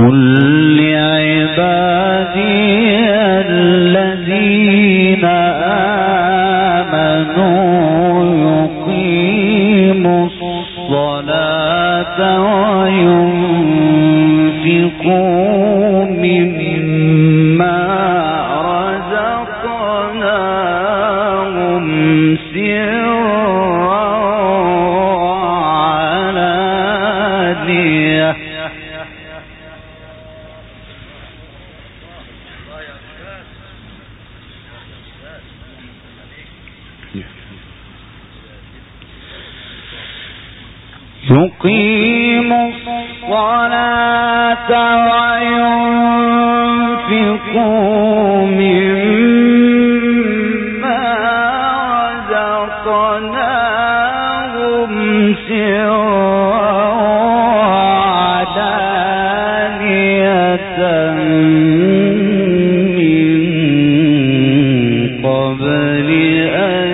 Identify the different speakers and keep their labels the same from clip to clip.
Speaker 1: يقيم الصلاة وينفقوا مما رزقناهم سرا وعلانية من قبل أن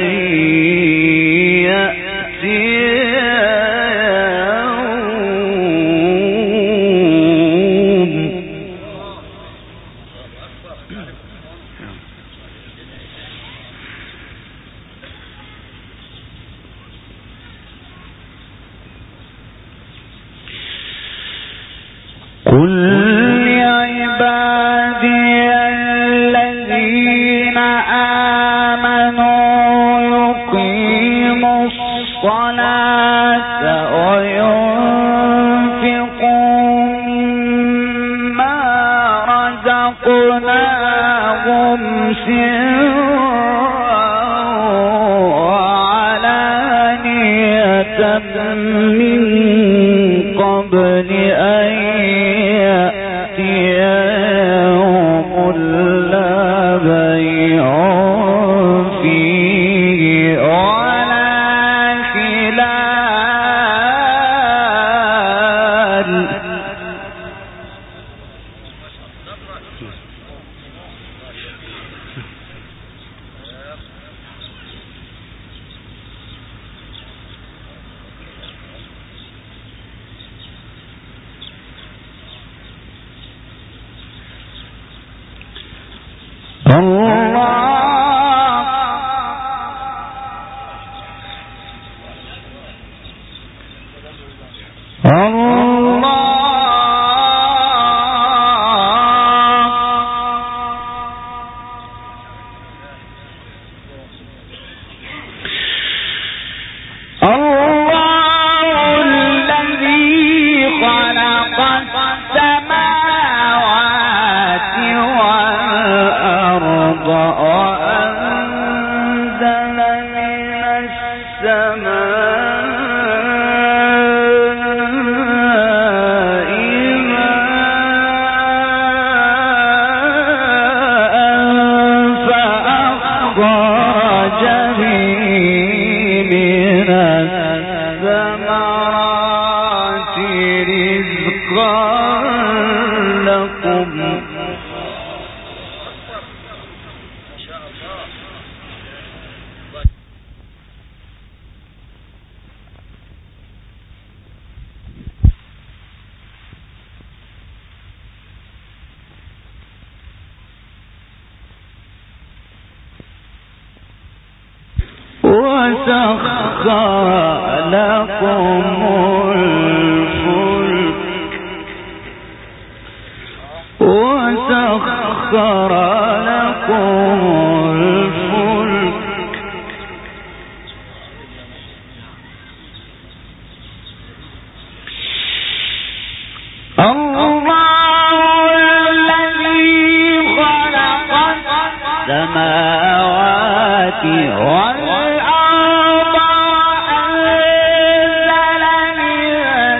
Speaker 1: يأتي من قبل أن يأتي يوم لا بيع فيه ولا خلال. وسخر لكم الفلك الله الذي خلق السماوات والأرض وأنزل من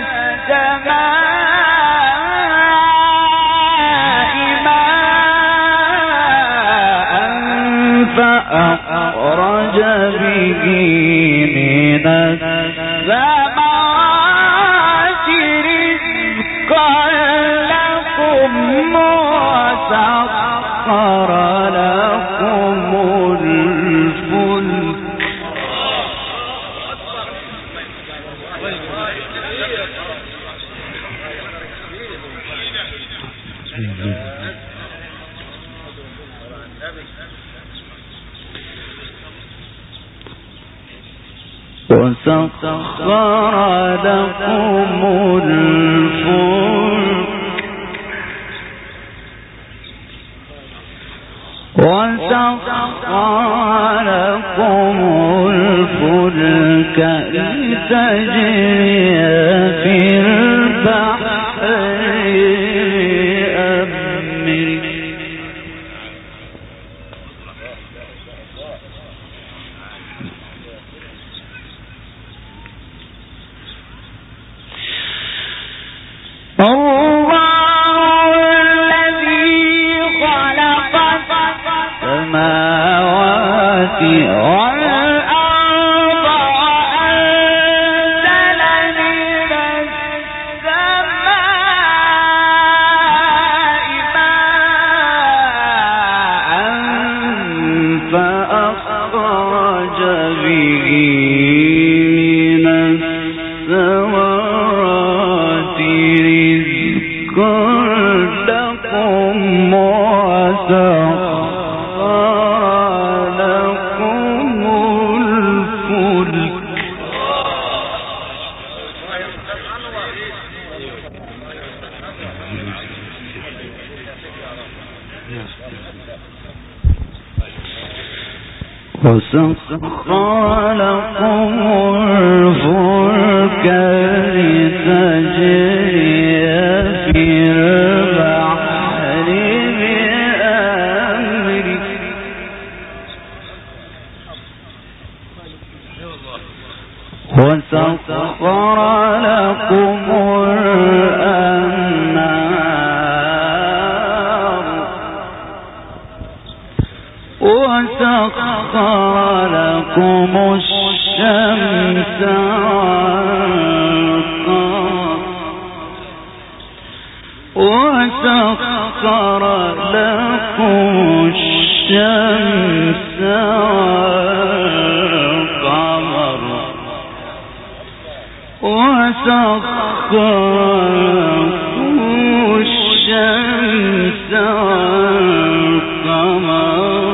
Speaker 1: السماء ماء فأخرج به من الثمرات رزقا لكم وسخر لكم الفلك وسخر لكم الفلك لتجري في البحر بأمره السماوات والأرض وأنزل من السماء ماء فأخرج به من الثمرات رزقا لكم وسخر لكم الفلك لتجري في البحر بأمره وسخر لكم الأنهار وسخر لكم الشمس والقمر وسخر لكم الشمس والقمر وسخر لكم الشمس والقمر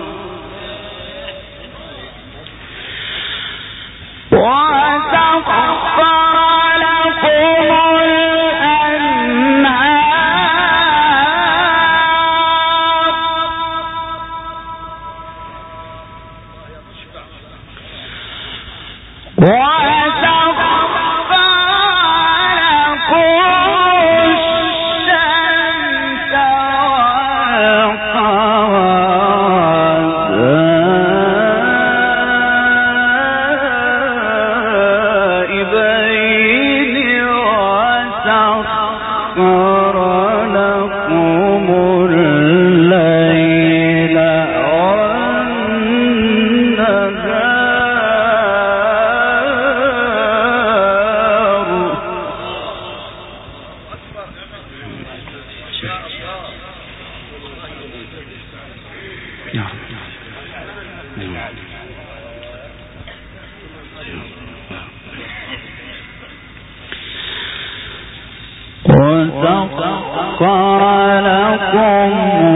Speaker 1: وسخر لكم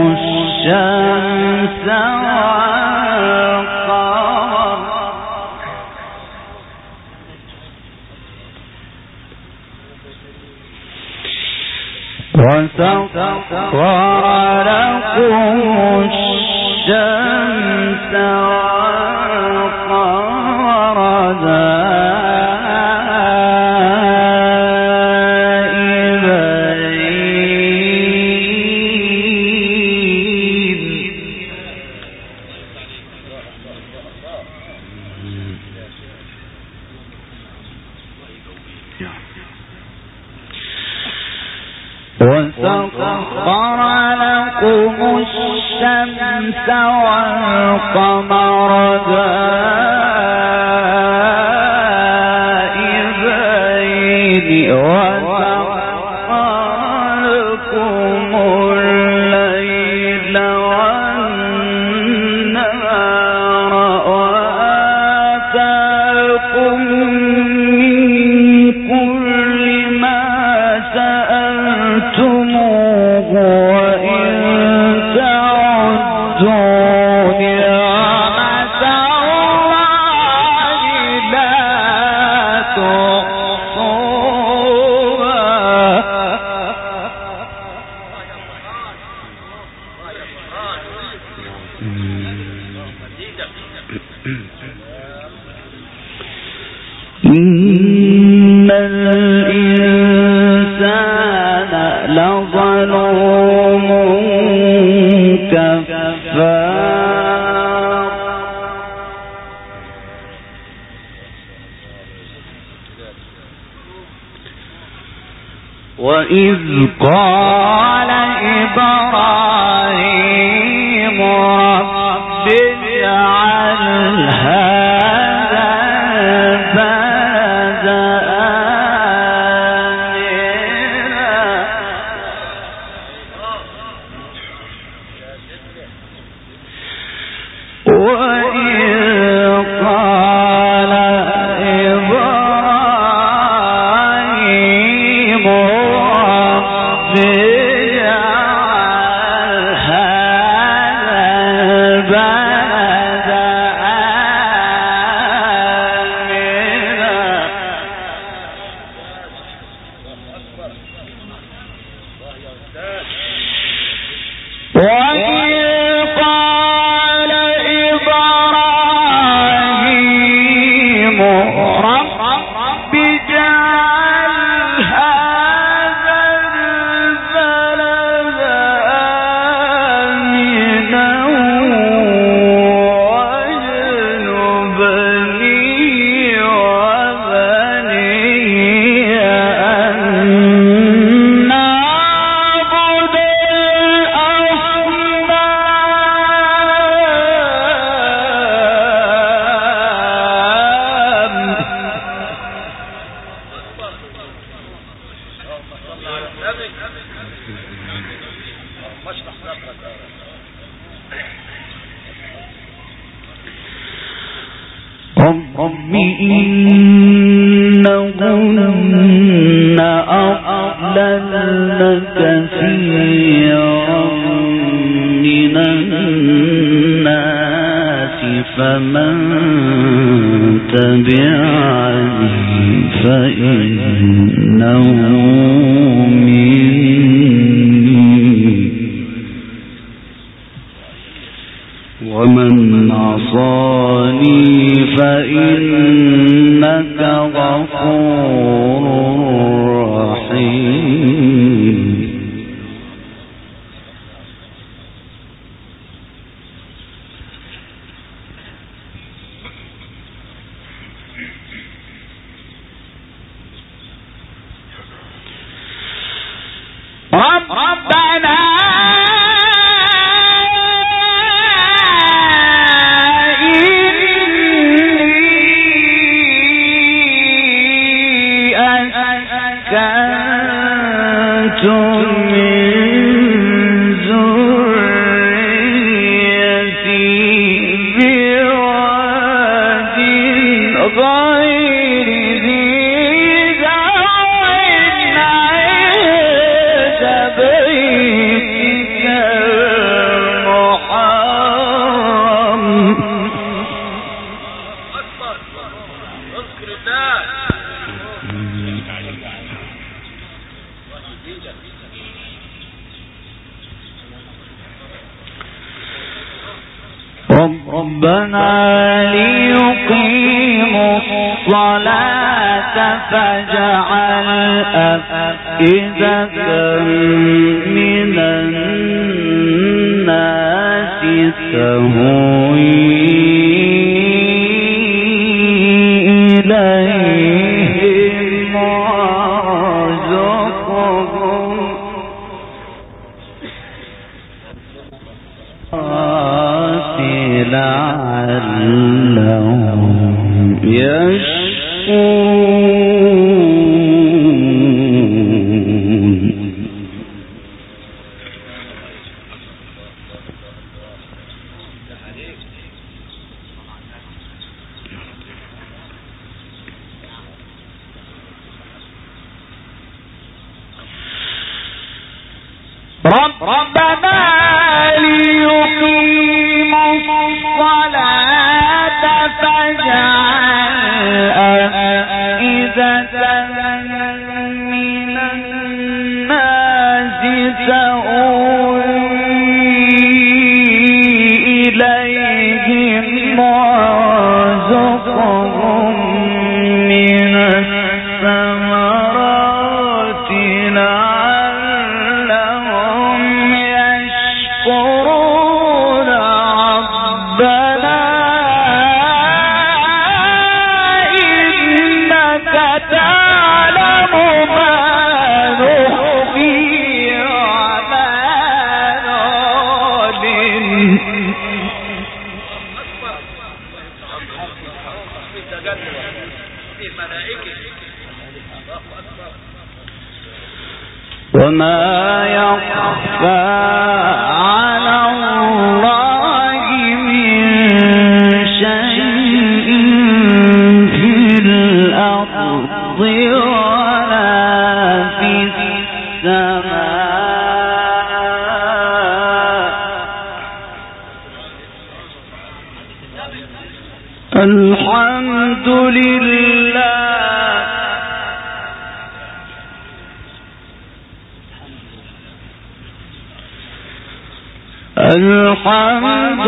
Speaker 1: الشمس والقمر وسخر لكم الشمس والقمر وسخر لكم الشمس والقمر دائبين وسخر لكم الليل والنهار وآتاكم من كل ما سألتموه لظلوم كفار وإذ قال إبراهيم رب اجعل هذا البلد رب إنهن أضللن كثيرا من الناس فمن تبعني فإنه ومن عصاني فإنك غفور رحيم ربنا ربنا ليقيموا الصلاة فاجعل أفئدة من الناس تهوي إليهم وارزقهم لعلهم يشكرون ربنا ليقيموا الصلاة فاجعل أفئدة من الناس تهوي إليهم وارزقهم من الثمرات لعلهم وما يخفى على الله من شيء في الأرض ولا في السماء. الحمد لله الحمد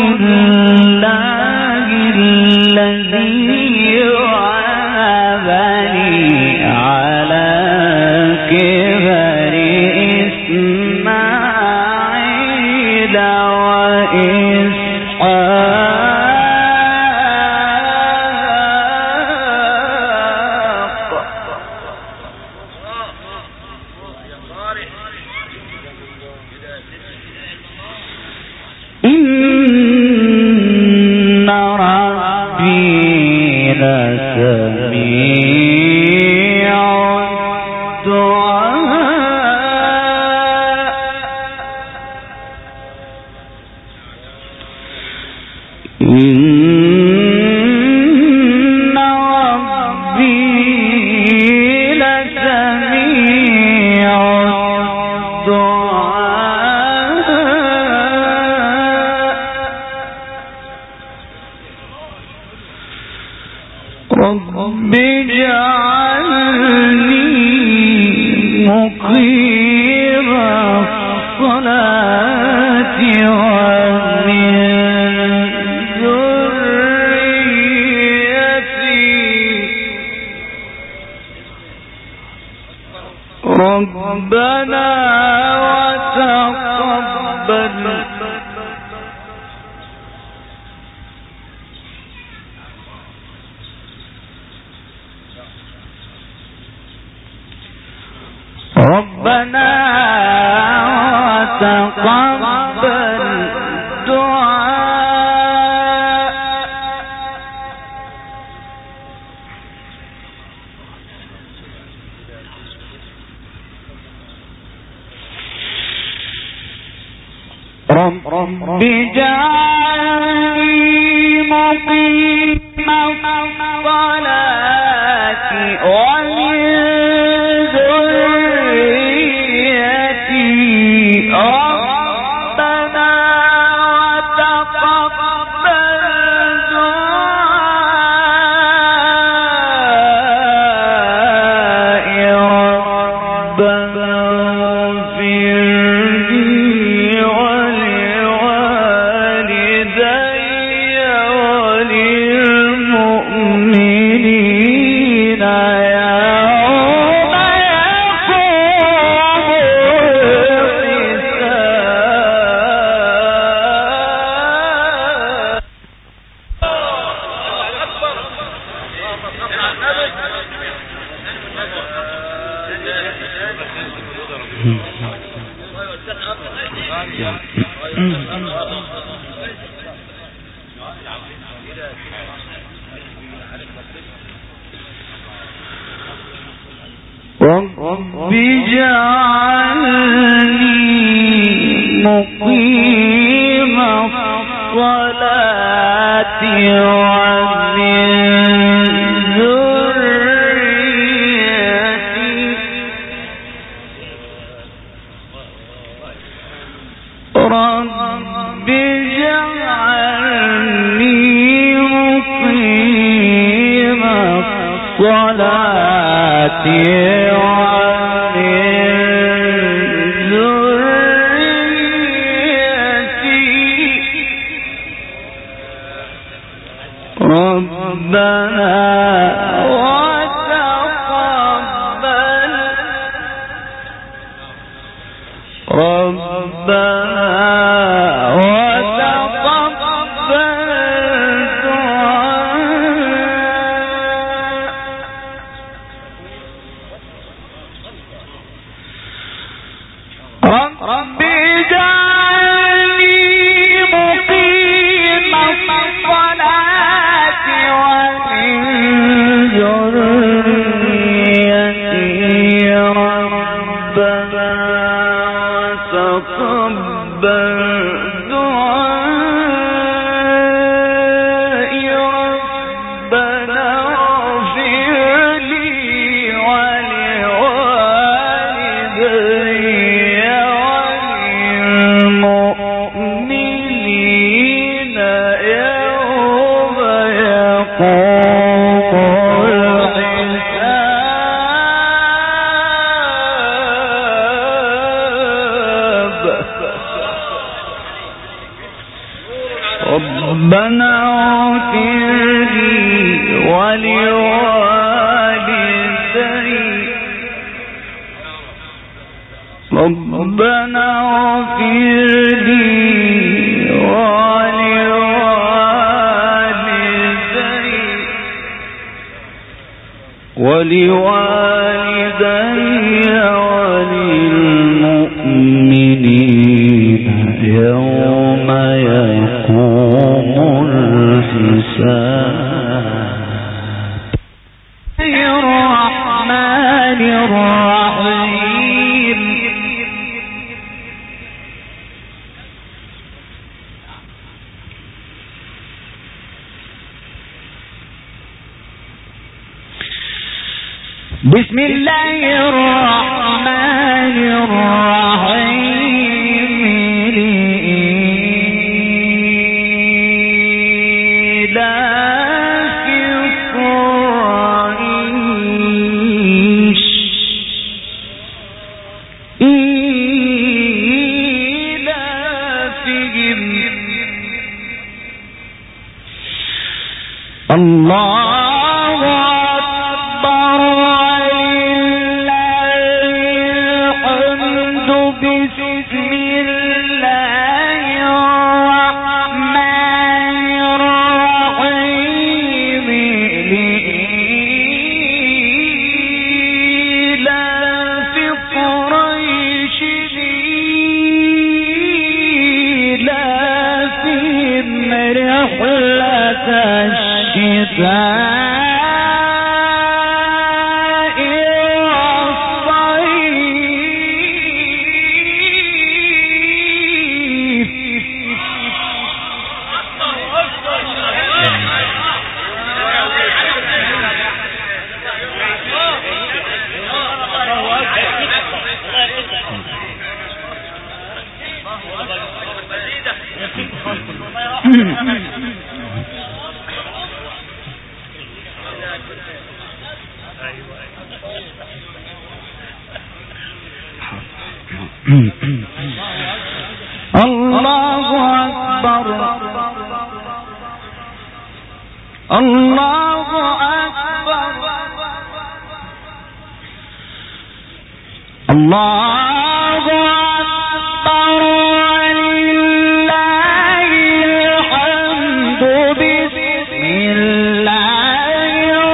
Speaker 1: لله الذي وهبني على كبر إسماعيل وإسحاق. إن ربي لسميع الدعاء. إن ربي لسميع رب اجعلني مقيم الصلاة ومن ذريتي ربنا وتقبل ربنا وتقبل دعاء. رب اجعلني مقيم الصلاة ومن ذريتي ربنا وتقبل دعائي ربنا اغفر لي ولوالدي وللمؤمنين يوم يقوم رب اجعلني مقيم الصلاة ومن ذريتي رب اجعلني مقيم الصلاة ربنا وتقبل دعاء. رب اجعلني مقيم الصلاة ومن ذريتي ربنا بسم الله الرحمن الرحيم لإيلاف قريش إيلافهم الله أكبر بسم الله الرحمن الرحيم لإيلاف قريش إيلافهم رحلة الشتاء الله أكبر الله أكبر الله أكبر ولله الحمد بسم الله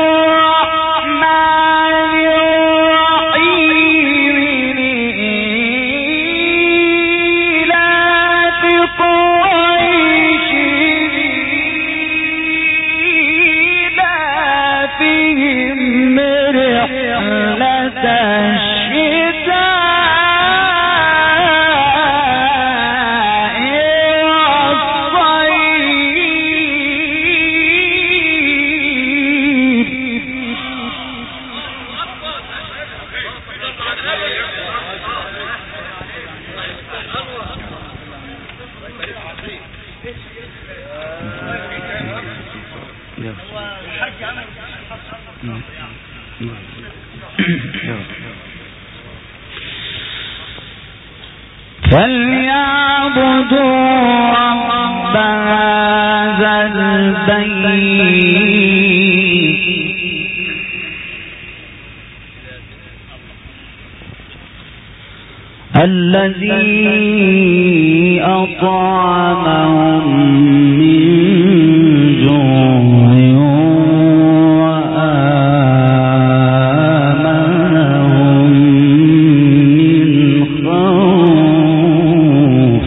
Speaker 1: الرحمن الرحيم لإيلاف قريش إيلافهم رحلة فليعبدوا رب هذا البيت الذي أطعمهم من جوع وآمنهم من خوف.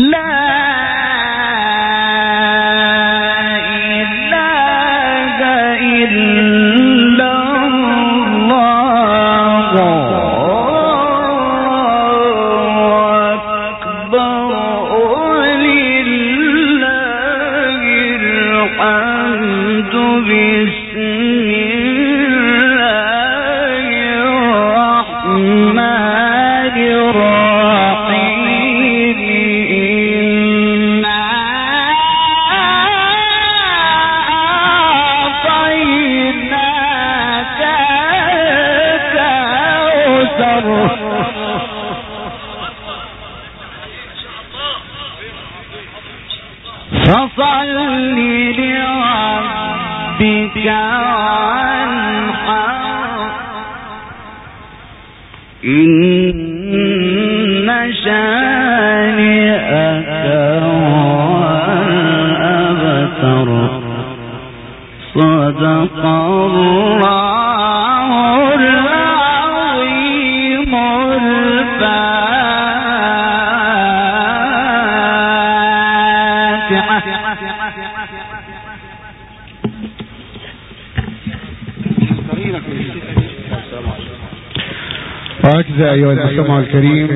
Speaker 2: وهكذا أيها المستمع الكريم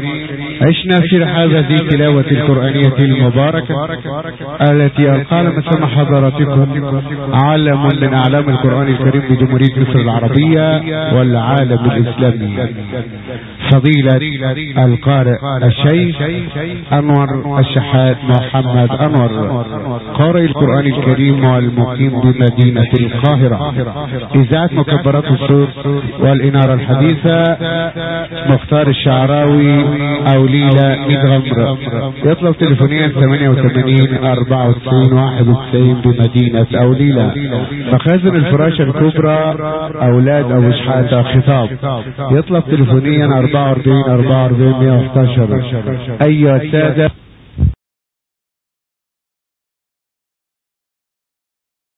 Speaker 2: عشنا في رحاب هذه التلاوة القرآنية المباركة التي ألقى لمسامع حضراتكم علم من أعلام القرآن الكريم بجمهورية مصر العربية والعالم الإسلامي، فضيلة القارئ الشيخ أنور الشحات محمد أنور، قارئ القرآن الكريم والمقيم بمدينة القاهرة. إذاعة مكبرات الصوت والإنارة الحديثة مختار الشعراوي أو ليلى مدغمر. يطلب تليفونيا 88 94 91 بمدينة أو ليلى. مخازن الفراشة الكبرى أولاد أبو شحاتة خطاب. يطلب تليفونيا 44 44 111. أيها السادة